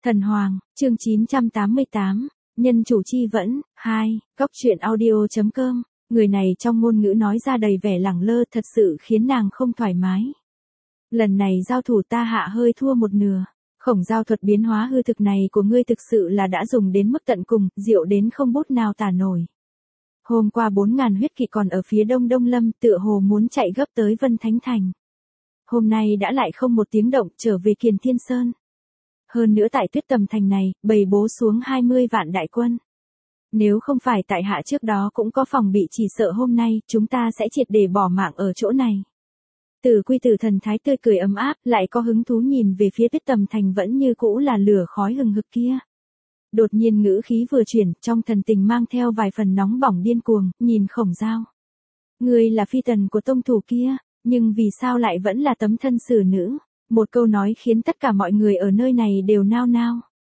Thần Hoàng, chương 988, nhân chủ chi vẫn, 2, góc truyện audio.com, người này trong ngôn ngữ nói ra đầy vẻ lẳng lơ thật sự khiến nàng không thoải mái. Lần này giao thủ ta hạ hơi thua một nửa, Khổng Giao thuật biến hóa hư thực này của ngươi thực sự là đã dùng đến mức tận cùng, diệu đến không bút nào tả nổi. Hôm qua 4.000 huyết kỵ còn ở phía đông Đông Lâm tựa hồ muốn chạy gấp tới Vân Thánh Thành. Hôm nay đã lại không một tiếng động trở về Kiền Thiên Sơn. Hơn nữa tại Tuyết Tầm Thành này, bày bố xuống 20 vạn đại quân. Nếu không phải tại hạ trước đó cũng có phòng bị chỉ sợ hôm nay chúng ta sẽ triệt để bỏ mạng ở chỗ này. Tử Quy Tử thần thái tươi cười ấm áp, lại có hứng thú nhìn về phía Tuyết Tầm Thành vẫn như cũ là lửa khói hừng hực kia. Đột nhiên ngữ khí vừa chuyển, trong thần tình mang theo vài phần nóng bỏng điên cuồng, nhìn Khổng Giao. Ngươi là phi tần của tông thủ kia, nhưng vì sao lại vẫn là tấm thân xử nữ? Một câu nói khiến tất cả mọi người ở nơi này đều nao nao.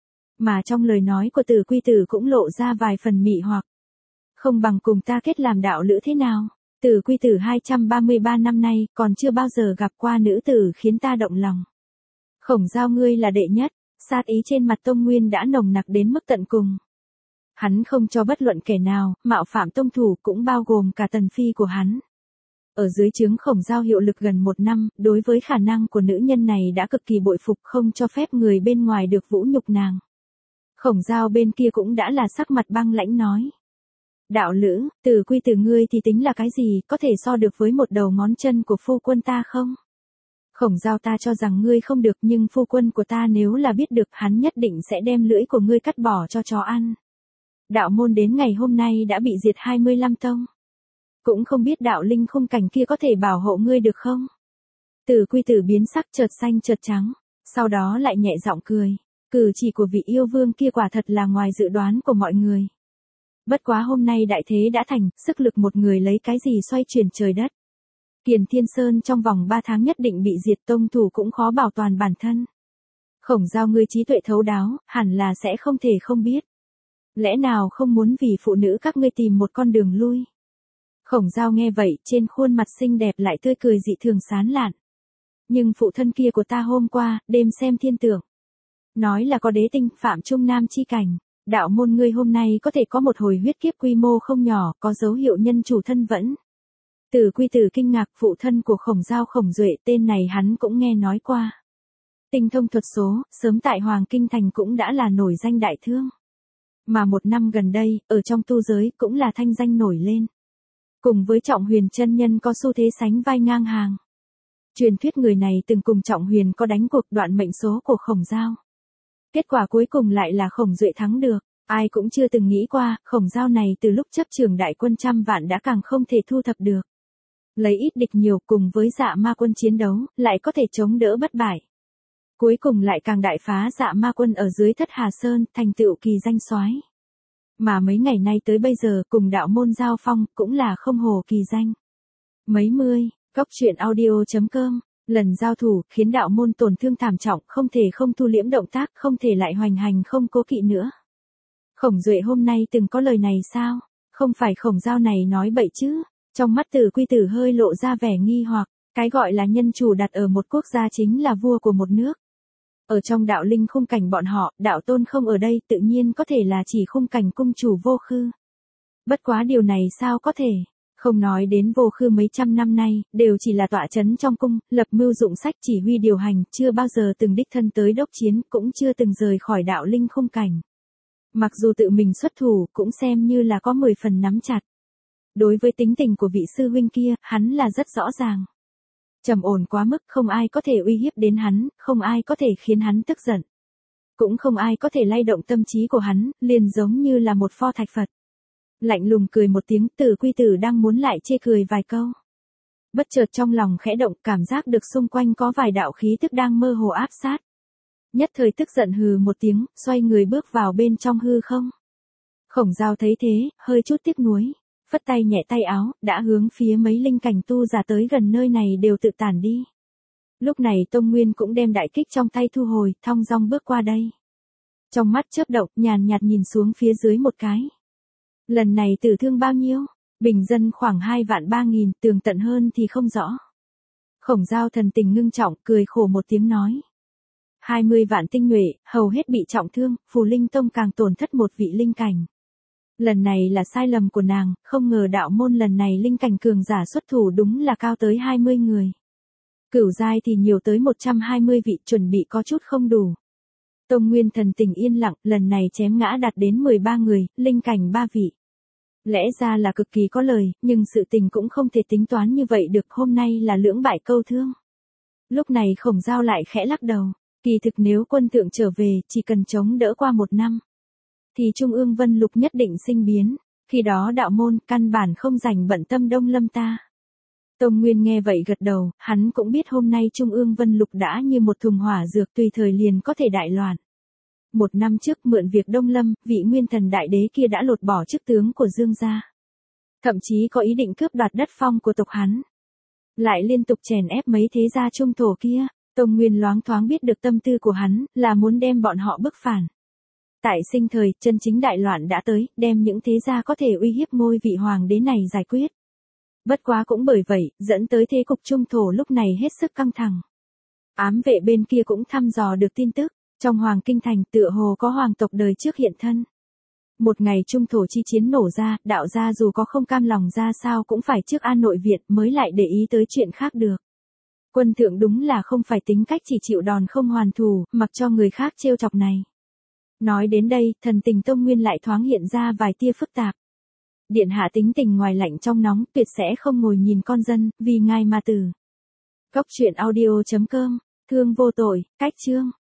Mà trong lời nói của Tử Quy Tử cũng lộ ra vài phần mị hoặc. Không bằng cùng ta kết làm đạo lữ thế nào? Tử Quy Tử 233 năm nay còn chưa bao giờ gặp qua nữ tử khiến ta động lòng. Khổng Giao ngươi là đệ nhất, sát ý trên mặt Tông Nguyên đã nồng nặc đến mức tận cùng. Hắn không cho bất luận kẻ nào mạo phạm tông thủ, cũng bao gồm cả tần phi của hắn. Ở dưới trướng Khổng Giao hiệu lực gần 1 năm, đối với khả năng của nữ nhân này đã cực kỳ bội phục, không cho phép người bên ngoài được vũ nhục nàng. Khổng Giao bên kia cũng đã là sắc mặt băng lãnh nói. Đạo lữ, Tử Quy Tử ngươi thì tính là cái gì, có thể so được với một đầu ngón chân của phu quân ta không? Khổng Giao ta cho rằng ngươi không được, nhưng phu quân của ta nếu là biết được hắn nhất định sẽ đem lưỡi của ngươi cắt bỏ cho chó ăn. Đạo môn đến ngày hôm nay đã bị diệt 25 tông. Cũng không biết đạo linh khung cảnh kia có thể bảo hộ ngươi được không? Tử Quy Tử biến sắc chợt xanh chợt trắng, sau đó lại nhẹ giọng cười. Cử chỉ của vị yêu vương kia quả thật là ngoài dự đoán của mọi người. Bất quá hôm nay đại thế đã thành, sức lực một người lấy cái gì xoay chuyển trời đất. Kiền Thiên Sơn trong vòng 3 tháng nhất định bị diệt, tông thủ cũng khó bảo toàn bản thân. Khổng Giao ngươi trí tuệ thấu đáo, hẳn là sẽ không thể không biết. Lẽ nào không muốn vì phụ nữ các ngươi tìm một con đường lui? Khổng Giao nghe vậy, trên khuôn mặt xinh đẹp lại tươi cười dị thường sán lạn. Nhưng phụ thân kia của ta hôm qua, đêm xem thiên tượng. Nói là có đế tinh phạm trung nam chi cảnh. Đạo môn ngươi hôm nay có thể có một hồi huyết kiếp quy mô không nhỏ, có dấu hiệu nhân chủ thân vẫn. Tử Quy Tử kinh ngạc, phụ thân của Khổng Giao Khổng Duệ, tên này hắn cũng nghe nói qua. Tinh thông thuật số, sớm tại Hoàng Kinh Thành cũng đã là nổi danh đại thương. Mà 1 năm gần đây, ở trong tu giới cũng là thanh danh nổi lên. Cùng với Trọng Huyền chân nhân có xu thế sánh vai ngang hàng. Truyền thuyết người này từng cùng Trọng Huyền có đánh cuộc đoạn mệnh số của Khổng Giao. Kết quả cuối cùng lại là Khổng Duệ thắng được. Ai cũng chưa từng nghĩ qua, Khổng Giao này từ lúc chấp trưởng đại quân trăm vạn đã càng không thể thu thập được. Lấy ít địch nhiều, cùng với Dạ Ma quân chiến đấu, lại có thể chống đỡ bất bại. Cuối cùng lại càng đại phá Dạ Ma quân ở dưới Thất Hà Sơn, thành tựu kỳ danh soái. Mà mấy ngày nay tới bây giờ cùng đạo môn giao phong cũng là không hồ kỳ danh. Mấy mươi, góc truyện audio.com, lần giao thủ khiến đạo môn tổn thương thảm trọng, không thể không thu liễm động tác, không thể lại hoành hành không cố kỵ nữa. Khổng Duệ hôm nay từng có lời này sao? Không phải Khổng Giao này nói bậy chứ? Trong mắt Tử Quy Tử hơi lộ ra vẻ nghi hoặc, cái gọi là nhân chủ đặt ở một quốc gia chính là vua của một nước. Ở trong đạo linh khung cảnh bọn họ, đạo tôn không ở đây tự nhiên có thể là chỉ khung cảnh cung chủ Vô Khư. Bất quá điều này sao có thể? Không nói đến Vô Khư mấy trăm năm nay, đều chỉ là tọa chấn trong cung, lập mưu dụng sách chỉ huy điều hành, chưa bao giờ từng đích thân tới đốc chiến, cũng chưa từng rời khỏi đạo linh khung cảnh. Mặc dù tự mình xuất thủ, cũng xem như là có 10 phần nắm chặt. Đối với tính tình của vị sư huynh kia, hắn là rất rõ ràng. Trầm ổn quá mức, không ai có thể uy hiếp đến hắn, không ai có thể khiến hắn tức giận. Cũng không ai có thể lay động tâm trí của hắn, liền giống như là một pho thạch Phật. Lạnh lùng cười một tiếng, Tử Quy Tử đang muốn lại chê cười vài câu. Bất chợt trong lòng khẽ động, cảm giác được xung quanh có vài đạo khí tức đang mơ hồ áp sát. Nhất thời tức giận hừ một tiếng, xoay người bước vào bên trong hư không. Khổng Giao thấy thế, hơi chút tiếc nuối, phất tay nhẹ tay áo, đã hướng phía mấy linh cảnh tu giả tới gần nơi này đều tự tản đi. Lúc này Tông Nguyên cũng đem đại kích trong tay thu hồi, thong dong bước qua đây. Trong mắt chớp động, nhàn nhạt nhìn xuống phía dưới một cái. Lần này tử thương bao nhiêu? Bình dân khoảng 2.300.000, tường tận hơn thì không rõ. Khổng Giao thần tình ngưng trọng, cười khổ một tiếng nói. 20 vạn tinh nhuệ, hầu hết bị trọng thương, Phù Linh Tông càng tổn thất một vị linh cảnh. Lần này là sai lầm của nàng, không ngờ đạo môn lần này linh cảnh cường giả xuất thủ đúng là cao tới 20 người. Cửu giai thì nhiều tới 120 vị, chuẩn bị có chút không đủ. Tông Nguyên thần tình yên lặng, lần này chém ngã đạt đến 13 người, linh cảnh 3 vị. Lẽ ra là cực kỳ có lời, nhưng sự tình cũng không thể tính toán như vậy được, hôm nay là lưỡng bại câu thương. Lúc này Khổng Giao lại khẽ lắc đầu, kỳ thực nếu quân thượng trở về, chỉ cần chống đỡ qua 1 năm, thì Trung ương Vân Lục nhất định sinh biến, khi đó đạo môn căn bản không rảnh bận tâm Đông Lâm ta. Tông Nguyên nghe vậy gật đầu, hắn cũng biết hôm nay Trung ương Vân Lục đã như một thùng hỏa dược tùy thời liền có thể đại loạn. 1 năm trước mượn việc Đông Lâm, vị nguyên thần đại đế kia đã lột bỏ chức tướng của Dương gia. Thậm chí có ý định cướp đoạt đất phong của tộc hắn. Lại liên tục chèn ép mấy thế gia trung thổ kia, Tông Nguyên loáng thoáng biết được tâm tư của hắn, là muốn đem bọn họ bức phản. Tại sinh thời, chân chính đại loạn đã tới, đem những thế gia có thể uy hiếp ngôi vị hoàng đế này giải quyết. Bất quá cũng bởi vậy, dẫn tới thế cục trung thổ lúc này hết sức căng thẳng. Ám vệ bên kia cũng thăm dò được tin tức, trong Hoàng Kinh Thành tựa hồ có hoàng tộc đời trước hiện thân. Một ngày trung thổ chi chiến nổ ra, đạo gia dù có không cam lòng ra sao cũng phải trước an nội viện mới lại để ý tới chuyện khác được. Quân thượng đúng là không phải tính cách chỉ chịu đòn không hoàn thù, mặc cho người khác trêu chọc này. Nói đến đây, thần tình Tông Nguyên lại thoáng hiện ra vài tia phức tạp. Điện hạ tính tình ngoài lạnh trong nóng, tuyệt sẽ không ngồi nhìn con dân, vì ngài mà tử. Cốc truyện audio.com, thương vô tội, cách chương.